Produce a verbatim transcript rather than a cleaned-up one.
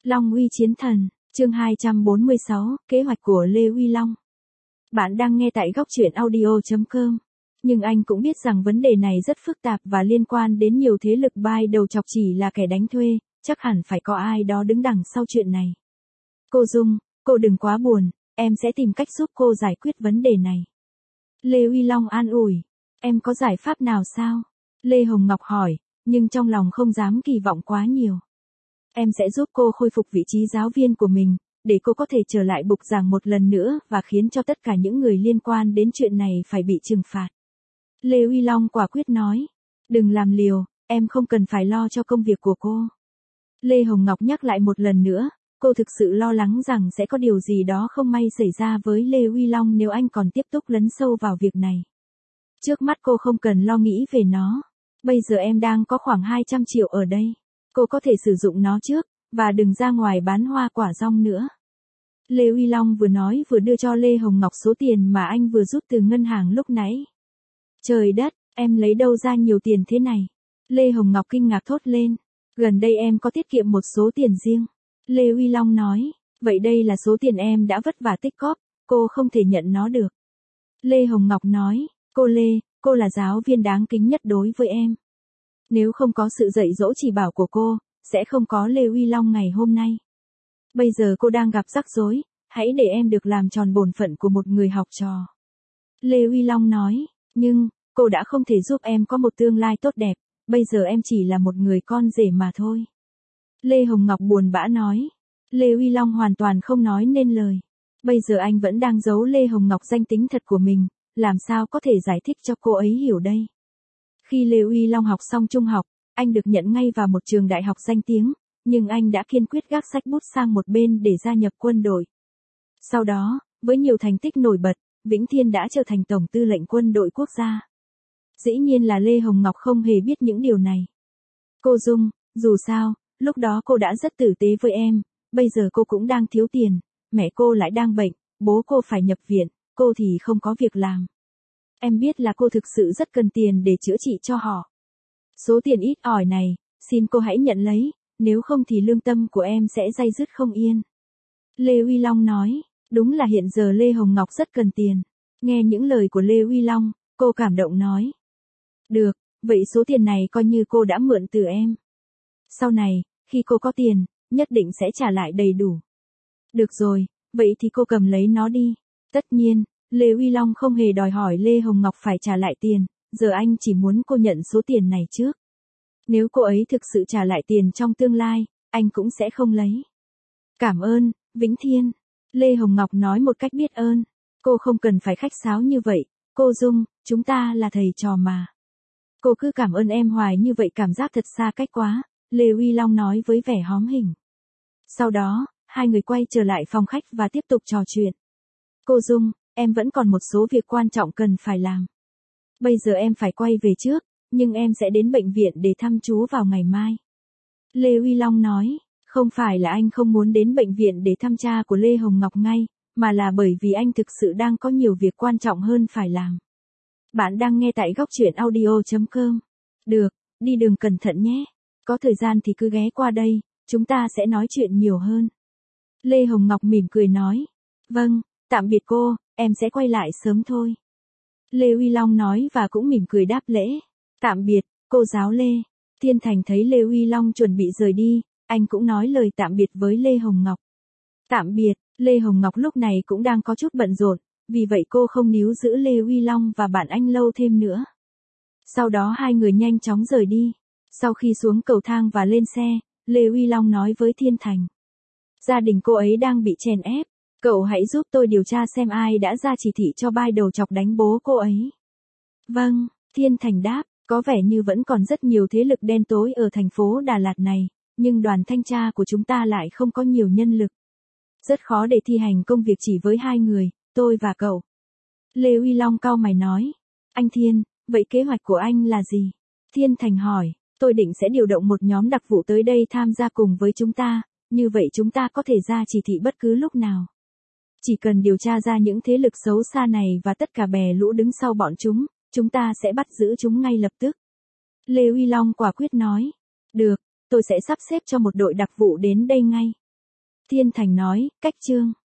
Long Uy Chiến Thần, chương hai trăm bốn mươi sáu, kế hoạch của Lê Uy Long. Bạn đang nghe tại góc truyện audio chấm com. Nhưng anh cũng biết rằng vấn đề này rất phức tạp và liên quan đến nhiều thế lực bai đầu chọc chỉ là kẻ đánh thuê, chắc hẳn phải có ai đó đứng đằng sau chuyện này. Cô Dung, cô đừng quá buồn, em sẽ tìm cách giúp cô giải quyết vấn đề này. Lê Uy Long an ủi, em có giải pháp nào sao? Lê Hồng Ngọc hỏi, nhưng trong lòng không dám kỳ vọng quá nhiều. Em sẽ giúp cô khôi phục vị trí giáo viên của mình, để cô có thể trở lại bục giảng một lần nữa và khiến cho tất cả những người liên quan đến chuyện này phải bị trừng phạt. Lê Uy Long quả quyết nói, đừng làm liều, em không cần phải lo cho công việc của cô. Lê Hồng Ngọc nhắc lại một lần nữa, cô thực sự lo lắng rằng sẽ có điều gì đó không may xảy ra với Lê Uy Long nếu anh còn tiếp tục lấn sâu vào việc này. Trước mắt cô không cần lo nghĩ về nó. Bây giờ em đang có khoảng hai trăm triệu ở đây. Cô có thể sử dụng nó trước, và đừng ra ngoài bán hoa quả rong nữa. Lê Uy Long vừa nói vừa đưa cho Lê Hồng Ngọc số tiền mà anh vừa rút từ ngân hàng lúc nãy. Trời đất, em lấy đâu ra nhiều tiền thế này? Lê Hồng Ngọc kinh ngạc thốt lên. Gần đây em có tiết kiệm một số tiền riêng. Lê Uy Long nói, vậy đây là số tiền em đã vất vả tích cóp, cô không thể nhận nó được. Lê Hồng Ngọc nói, cô Lê, cô là giáo viên đáng kính nhất đối với em. Nếu không có sự dạy dỗ chỉ bảo của cô, sẽ không có Lê Uy Long ngày hôm nay. Bây giờ cô đang gặp rắc rối, hãy để em được làm tròn bổn phận của một người học trò. Lê Uy Long nói, nhưng, cô đã không thể giúp em có một tương lai tốt đẹp, bây giờ em chỉ là một người con rể mà thôi. Lê Hồng Ngọc buồn bã nói. Lê Uy Long hoàn toàn không nói nên lời. Bây giờ anh vẫn đang giấu Lê Hồng Ngọc danh tính thật của mình, làm sao có thể giải thích cho cô ấy hiểu đây. Khi Lê Uy Long học xong trung học, anh được nhận ngay vào một trường đại học danh tiếng, nhưng anh đã kiên quyết gác sách bút sang một bên để gia nhập quân đội. Sau đó, với nhiều thành tích nổi bật, Vĩnh Thiên đã trở thành Tổng tư lệnh quân đội quốc gia. Dĩ nhiên là Lê Hồng Ngọc không hề biết những điều này. Cô Dung, dù sao, lúc đó cô đã rất tử tế với em, bây giờ cô cũng đang thiếu tiền, mẹ cô lại đang bệnh, bố cô phải nhập viện, cô thì không có việc làm. Em biết là cô thực sự rất cần tiền để chữa trị cho họ. Số tiền ít ỏi này, xin cô hãy nhận lấy, nếu không thì lương tâm của em sẽ day dứt không yên. Lê Uy Long nói, đúng là hiện giờ Lê Hồng Ngọc rất cần tiền. Nghe những lời của Lê Uy Long, cô cảm động nói. Được, vậy số tiền này coi như cô đã mượn từ em. Sau này, khi cô có tiền, nhất định sẽ trả lại đầy đủ. Được rồi, vậy thì cô cầm lấy nó đi. Tất nhiên, Lê Uy Long không hề đòi hỏi Lê Hồng Ngọc phải trả lại tiền, giờ anh chỉ muốn cô nhận số tiền này trước. Nếu cô ấy thực sự trả lại tiền trong tương lai, anh cũng sẽ không lấy. Cảm ơn, Vĩnh Thiên. Lê Hồng Ngọc nói một cách biết ơn. Cô không cần phải khách sáo như vậy, cô Dung, chúng ta là thầy trò mà. Cô cứ cảm ơn em hoài như vậy cảm giác thật xa cách quá, Lê Uy Long nói với vẻ hóm hỉnh. Sau đó, hai người quay trở lại phòng khách và tiếp tục trò chuyện. Cô Dung, em vẫn còn một số việc quan trọng cần phải làm. Bây giờ em phải quay về trước, nhưng em sẽ đến bệnh viện để thăm chú vào ngày mai. Lê Uy Long nói, không phải là anh không muốn đến bệnh viện để thăm cha của Lê Hồng Ngọc ngay, mà là bởi vì anh thực sự đang có nhiều việc quan trọng hơn phải làm. Bạn đang nghe tại góc truyện audio chấm com. Được, đi đường cẩn thận nhé. Có thời gian thì cứ ghé qua đây, chúng ta sẽ nói chuyện nhiều hơn. Lê Hồng Ngọc mỉm cười nói. Vâng, tạm biệt cô, em sẽ quay lại sớm thôi. Lê Uy Long nói và cũng mỉm cười đáp lễ. Tạm biệt, cô giáo Lê. Thiên Thành thấy Lê Uy Long chuẩn bị rời đi, anh cũng nói lời tạm biệt với Lê Hồng Ngọc. Tạm biệt, Lê Hồng Ngọc lúc này cũng đang có chút bận rộn, vì vậy cô không níu giữ Lê Uy Long và bạn anh lâu thêm nữa. Sau đó hai người nhanh chóng rời đi. Sau khi xuống cầu thang và lên xe, Lê Uy Long nói với Thiên Thành. Gia đình cô ấy đang bị chèn ép, cậu hãy giúp tôi điều tra xem ai đã ra chỉ thị cho bai đầu chọc đánh bố cô ấy. Vâng, Thiên Thành đáp, có vẻ như vẫn còn rất nhiều thế lực đen tối ở thành phố Đà Lạt này, nhưng đoàn thanh tra của chúng ta lại không có nhiều nhân lực. Rất khó để thi hành công việc chỉ với hai người, tôi và cậu. Lê Uy Long cau mày nói. Anh Thiên, vậy kế hoạch của anh là gì? Thiên Thành hỏi, tôi định sẽ điều động một nhóm đặc vụ tới đây tham gia cùng với chúng ta, như vậy chúng ta có thể ra chỉ thị bất cứ lúc nào. Chỉ cần điều tra ra những thế lực xấu xa này và tất cả bè lũ đứng sau bọn chúng, chúng ta sẽ bắt giữ chúng ngay lập tức. Lê Uy Long quả quyết nói. Được, tôi sẽ sắp xếp cho một đội đặc vụ đến đây ngay. Thiên Thành nói, cách chương.